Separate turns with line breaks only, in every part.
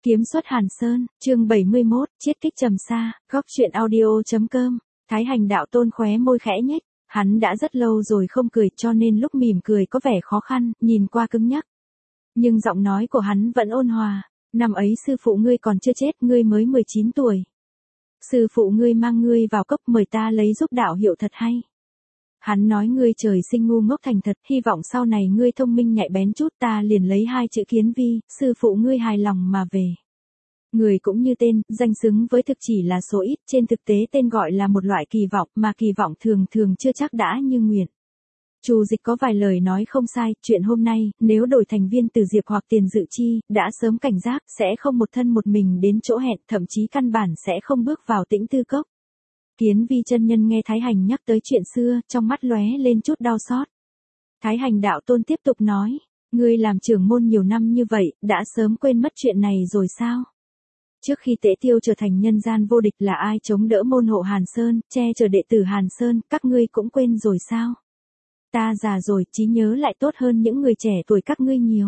Kiếm xuất Hàn Sơn, chương 71, chiết kích trầm xa, góc truyện audio.com. Thái Hành đạo tôn khóe môi khẽ nhếch, hắn đã rất lâu rồi không cười cho nên lúc mỉm cười có vẻ khó khăn, nhìn qua cứng nhắc. Nhưng giọng nói của hắn vẫn ôn hòa, năm ấy sư phụ ngươi còn chưa chết, ngươi mới 19 tuổi. Sư phụ ngươi mang ngươi vào cốc mời ta lấy giúp đạo hiệu thật hay. Hắn nói ngươi trời sinh ngu ngốc thành thật, hy vọng sau này ngươi thông minh nhạy bén chút, ta liền lấy 2 chữ Kiến Vi, sư phụ ngươi hài lòng mà về. Người cũng như tên, danh xứng với thực chỉ là số ít, trên thực tế tên gọi là một loại kỳ vọng, mà kỳ vọng thường thường chưa chắc đã như nguyện. Chu Dịch có vài lời nói không sai, chuyện hôm nay, nếu đổi thành viên từ Diệp hoặc Tiền Dự Chi, đã sớm cảnh giác, sẽ không một thân một mình đến chỗ hẹn, thậm chí căn bản sẽ không bước vào Tĩnh Tư Cốc. Kiến Vi chân nhân nghe Thái Hành nhắc tới chuyện xưa, trong mắt lóe lên chút đau xót. Thái Hành đạo tôn tiếp tục nói, ngươi làm trưởng môn nhiều năm như vậy, đã sớm quên mất chuyện này rồi sao? Trước khi Tế Tiêu trở thành nhân gian vô địch là ai chống đỡ môn hộ Hàn Sơn, che chở đệ tử Hàn Sơn, các ngươi cũng quên rồi sao? Ta già rồi, trí nhớ lại tốt hơn những người trẻ tuổi các ngươi nhiều.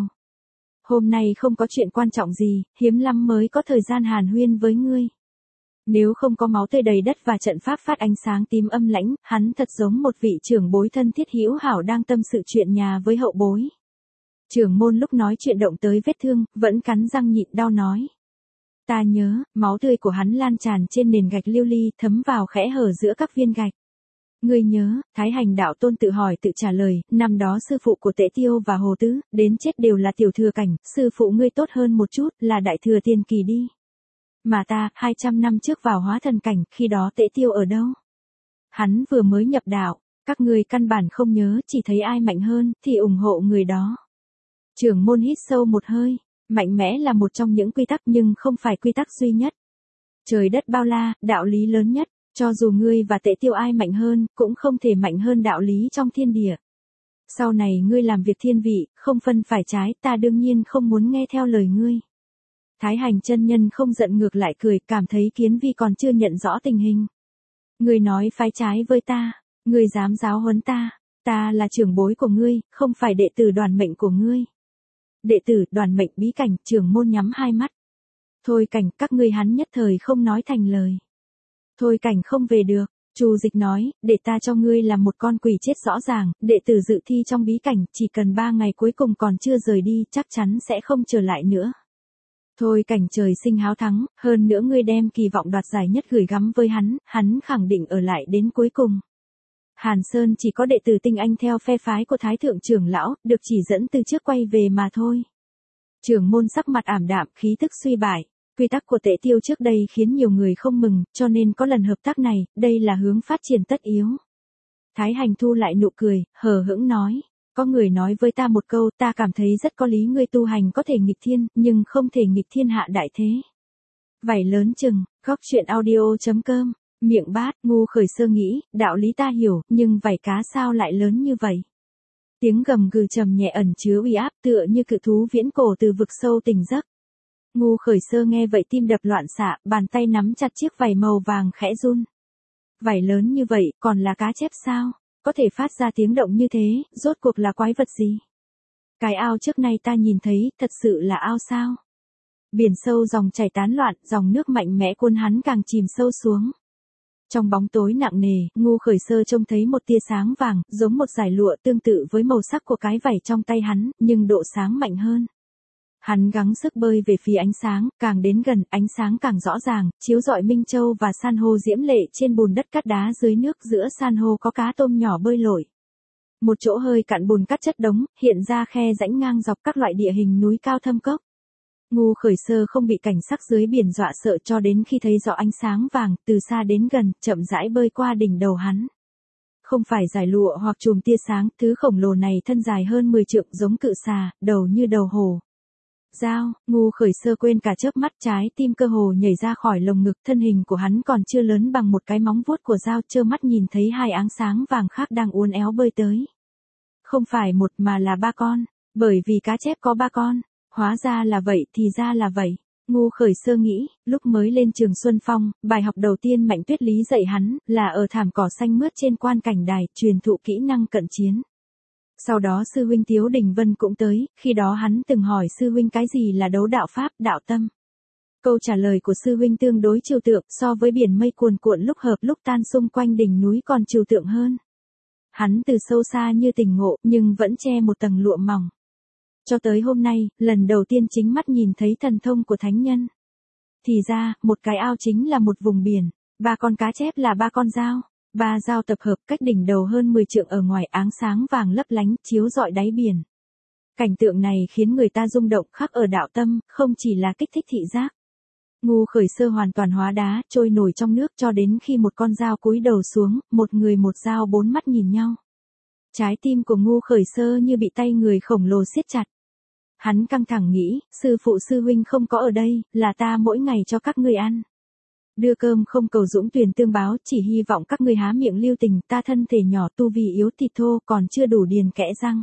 Hôm nay không có chuyện quan trọng gì, hiếm lắm mới có thời gian hàn huyên với ngươi. Nếu không có máu tươi đầy đất và trận pháp phát ánh sáng tím âm lãnh, hắn thật giống một vị trưởng bối thân thiết hữu hảo đang tâm sự chuyện nhà với hậu bối. Trưởng môn lúc nói chuyện động tới vết thương, vẫn cắn răng nhịn đau nói. Ta nhớ, máu tươi của hắn lan tràn trên nền gạch lưu ly, thấm vào khẽ hở giữa các viên gạch. Ngươi nhớ, Thái Hành đạo tôn tự hỏi tự trả lời, năm đó sư phụ của Tế Tiêu và Hồ Tứ, đến chết đều là tiểu thừa cảnh, sư phụ ngươi tốt hơn một chút, là đại thừa tiền kỳ đi. Mà ta, 200 năm trước vào hóa thần cảnh, khi đó Tế Tiêu ở đâu? Hắn vừa mới nhập đạo, các ngươi căn bản không nhớ, chỉ thấy ai mạnh hơn, thì ủng hộ người đó. Trưởng môn hít sâu một hơi, mạnh mẽ là một trong những quy tắc nhưng không phải quy tắc duy nhất. Trời đất bao la, đạo lý lớn nhất, cho dù ngươi và Tế Tiêu ai mạnh hơn, cũng không thể mạnh hơn đạo lý trong thiên địa. Sau này ngươi làm việc thiên vị, không phân phải trái, ta đương nhiên không muốn nghe theo lời ngươi. Thái Hành chân nhân không giận ngược lại cười, cảm thấy Kiến Vi còn chưa nhận rõ tình hình. Ngươi nói phái trái với ta, ngươi dám giáo huấn ta là trưởng bối của ngươi, không phải đệ tử đoàn mệnh của ngươi. Đệ tử đoàn mệnh bí cảnh, trưởng môn nhắm hai mắt. Thôi Cảnh, các ngươi hắn nhất thời không nói thành lời. Thôi Cảnh không về được, Chu Dịch nói, để ta cho ngươi làm một con quỷ chết rõ ràng, đệ tử dự thi trong bí cảnh, chỉ cần 3 ngày cuối cùng còn chưa rời đi, chắc chắn sẽ không trở lại nữa. Thôi Cảnh trời sinh háo thắng, hơn nữa ngươi đem kỳ vọng đoạt giải nhất gửi gắm với hắn khẳng định ở lại đến cuối cùng. Hàn Sơn chỉ có đệ tử tinh anh theo phe phái của Thái Thượng trưởng lão, được chỉ dẫn từ trước quay về mà thôi. Trưởng môn sắc mặt ảm đạm, khí tức suy bại. Quy tắc của Tế Tiêu trước đây khiến nhiều người không mừng, cho nên có lần hợp tác này, đây là hướng phát triển tất yếu. Thái Hành thu lại nụ cười, hờ hững nói. Có người nói với ta một câu, ta cảm thấy rất có lý, ngươi tu hành có thể nghịch thiên, nhưng không thể nghịch thiên hạ đại thế. Vảy lớn chừng, góc truyện audio.com, miệng bát, ngu khởi sơ nghĩ, đạo lý ta hiểu, nhưng vảy cá sao lại lớn như vậy? Tiếng gầm gừ trầm nhẹ ẩn chứa uy áp tựa như cự thú viễn cổ từ vực sâu tỉnh giấc. Ngu khởi sơ nghe vậy tim đập loạn xạ, bàn tay nắm chặt chiếc vảy màu vàng khẽ run. Vảy lớn như vậy, còn là cá chép sao? Có thể phát ra tiếng động như thế, rốt cuộc là quái vật gì? Cái ao trước nay ta nhìn thấy, thật sự là ao sao? Biển sâu dòng chảy tán loạn, dòng nước mạnh mẽ cuốn hắn càng chìm sâu xuống. Trong bóng tối nặng nề, ngu khởi sơ trông thấy một tia sáng vàng, giống một dải lụa tương tự với màu sắc của cái vảy trong tay hắn, nhưng độ sáng mạnh hơn. Hắn gắng sức bơi về phía ánh sáng, càng đến gần, ánh sáng càng rõ ràng, chiếu rọi minh châu và san hô diễm lệ trên bùn đất cát đá dưới nước, giữa san hô có cá tôm nhỏ bơi lội. Một chỗ hơi cạn bùn cát chất đống, hiện ra khe rãnh ngang dọc các loại địa hình núi cao thâm cốc. Ngu khởi sơ không bị cảnh sắc dưới biển dọa sợ cho đến khi thấy rõ ánh sáng vàng, từ xa đến gần, chậm rãi bơi qua đỉnh đầu hắn. Không phải dải lụa hoặc chùm tia sáng, thứ khổng lồ này thân dài hơn 10 trượng, giống cự xà, đầu như đầu hổ. Dao, ngu khởi sơ quên cả chớp mắt, trái tim cơ hồ nhảy ra khỏi lồng ngực, thân hình của hắn còn chưa lớn bằng một cái móng vuốt của dao, trơ mắt nhìn thấy 2 áng sáng vàng khác đang uốn éo bơi tới. Không phải một mà là 3 con, bởi vì cá chép có 3 con, hóa ra là vậy thì ra là vậy. Ngu khởi sơ nghĩ, lúc mới lên trường Xuân Phong, bài học đầu tiên Mạnh Tuyết Lý dạy hắn, là ở thảm cỏ xanh mướt trên quan cảnh đài, truyền thụ kỹ năng cận chiến. Sau đó sư huynh Tiếu Đình Vân cũng tới, khi đó hắn từng hỏi sư huynh cái gì là đấu đạo pháp, đạo tâm. Câu trả lời của sư huynh tương đối trừu tượng, so với biển mây cuồn cuộn lúc hợp lúc tan xung quanh đỉnh núi còn trừu tượng hơn. Hắn từ sâu xa như tỉnh ngộ, nhưng vẫn che một tầng lụa mỏng. Cho tới hôm nay, lần đầu tiên chính mắt nhìn thấy thần thông của thánh nhân. Thì ra, một cái ao chính là một vùng biển, 3 con cá chép là 3 con dao, 3 dao tập hợp cách đỉnh đầu hơn 10 trượng ở ngoài, áng sáng vàng lấp lánh chiếu rọi đáy biển. Cảnh tượng này khiến người ta rung động khắc ở đạo tâm, không chỉ là kích thích thị giác. Ngu Khởi Sơ hoàn toàn hóa đá, trôi nổi trong nước cho đến khi một con dao cúi đầu xuống, một người một dao 4 mắt nhìn nhau. Trái tim của Ngu Khởi Sơ như bị tay người khổng lồ siết chặt. Hắn căng thẳng nghĩ, sư phụ sư huynh không có ở đây, là ta mỗi ngày cho các ngươi ăn. Đưa cơm không cầu dũng tuyển tương báo, chỉ hy vọng các ngươi há miệng lưu tình, ta thân thể nhỏ tu vì yếu thịt thô còn chưa đủ điền kẽ răng.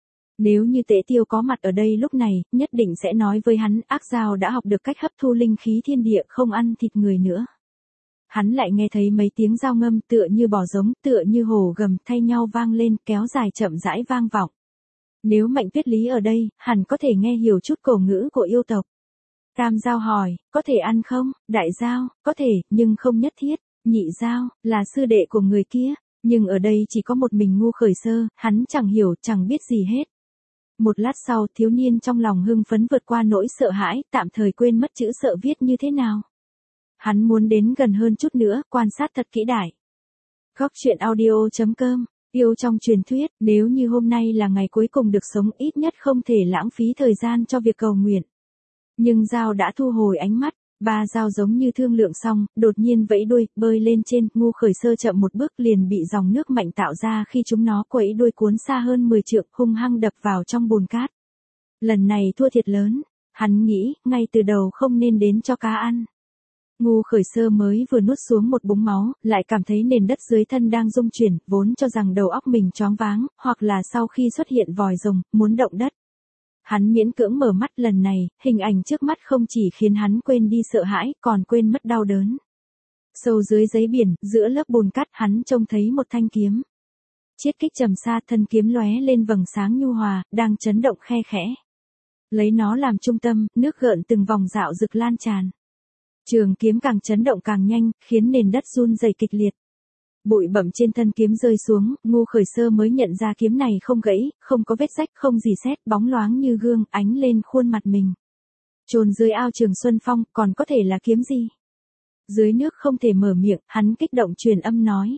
Nếu như Tế Tiêu có mặt ở đây lúc này, nhất định sẽ nói với hắn, ác dao đã học được cách hấp thu linh khí thiên địa, không ăn thịt người nữa. Hắn lại nghe thấy mấy tiếng dao ngâm tựa như bò giống, tựa như hổ gầm thay nhau vang lên, kéo dài chậm rãi vang vọng. Nếu Mạnh Tuyết Lý ở đây, hẳn có thể nghe hiểu chút cổ ngữ của yêu tộc. Tam Dao hỏi, có thể ăn không? Đại Dao, có thể, nhưng không nhất thiết. Nhị Dao, là sư đệ của người kia, nhưng ở đây chỉ có một mình Ngu Khởi Sơ, hắn chẳng hiểu, chẳng biết gì hết. Một lát sau, thiếu niên trong lòng hưng phấn vượt qua nỗi sợ hãi, tạm thời quên mất chữ sợ viết như thế nào. Hắn muốn đến gần hơn chút nữa, quan sát thật kỹ đại. Góc truyện audio.com. Yêu trong truyền thuyết, nếu như hôm nay là ngày cuối cùng được sống, ít nhất không thể lãng phí thời gian cho việc cầu nguyện. Nhưng dao đã thu hồi ánh mắt, 3 dao giống như thương lượng xong, đột nhiên vẫy đuôi, bơi lên trên, Ngu Khởi Sơ chậm một bước liền bị dòng nước mạnh tạo ra khi chúng nó quẫy đuôi cuốn xa hơn 10 trượng, hung hăng đập vào trong bùn cát. Lần này thua thiệt lớn, hắn nghĩ, ngay từ đầu không nên đến cho cá ăn. Ngu Khởi Sơ mới vừa nuốt xuống một búng máu, lại cảm thấy nền đất dưới thân đang rung chuyển, vốn cho rằng đầu óc mình choáng váng, hoặc là sau khi xuất hiện vòi rồng, muốn động đất. Hắn miễn cưỡng mở mắt, lần này, hình ảnh trước mắt không chỉ khiến hắn quên đi sợ hãi, còn quên mất đau đớn. Sâu dưới đáy biển, giữa lớp bùn cát, hắn trông thấy một thanh kiếm. Chiết kích trầm xa, thân kiếm lóe lên vầng sáng nhu hòa, đang chấn động khe khẽ. Lấy nó làm trung tâm, nước gợn từng vòng dạo rực lan tràn. Trường kiếm càng chấn động càng nhanh, khiến nền đất run rẩy kịch liệt. Bụi bặm trên thân kiếm rơi xuống, Ngu Khởi Sơ mới nhận ra kiếm này không gãy, không có vết rách, không rỉ sét, bóng loáng như gương, ánh lên khuôn mặt mình. Chôn dưới ao Trường Xuân Phong, còn có thể là kiếm gì? Dưới nước không thể mở miệng, hắn kích động truyền âm nói.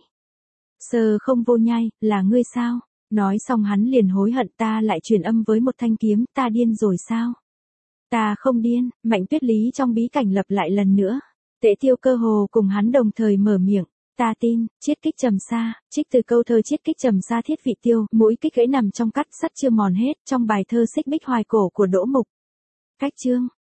Sơ không vô nhai, là ngươi sao? Nói xong hắn liền hối hận, ta lại truyền âm với một thanh kiếm, ta điên rồi sao? Ta không điên. Mạnh Tuyết Lý trong bí cảnh lập lại lần nữa. Tế Tiêu cơ hồ cùng hắn đồng thời mở miệng. Ta tin, chiết kích trầm xa, trích từ câu thơ chiết kích trầm xa thiết vị tiêu, mũi kích gãy nằm trong cắt sắt chưa mòn hết, trong bài thơ xích bích hoài cổ của Đỗ Mục. Cách chương.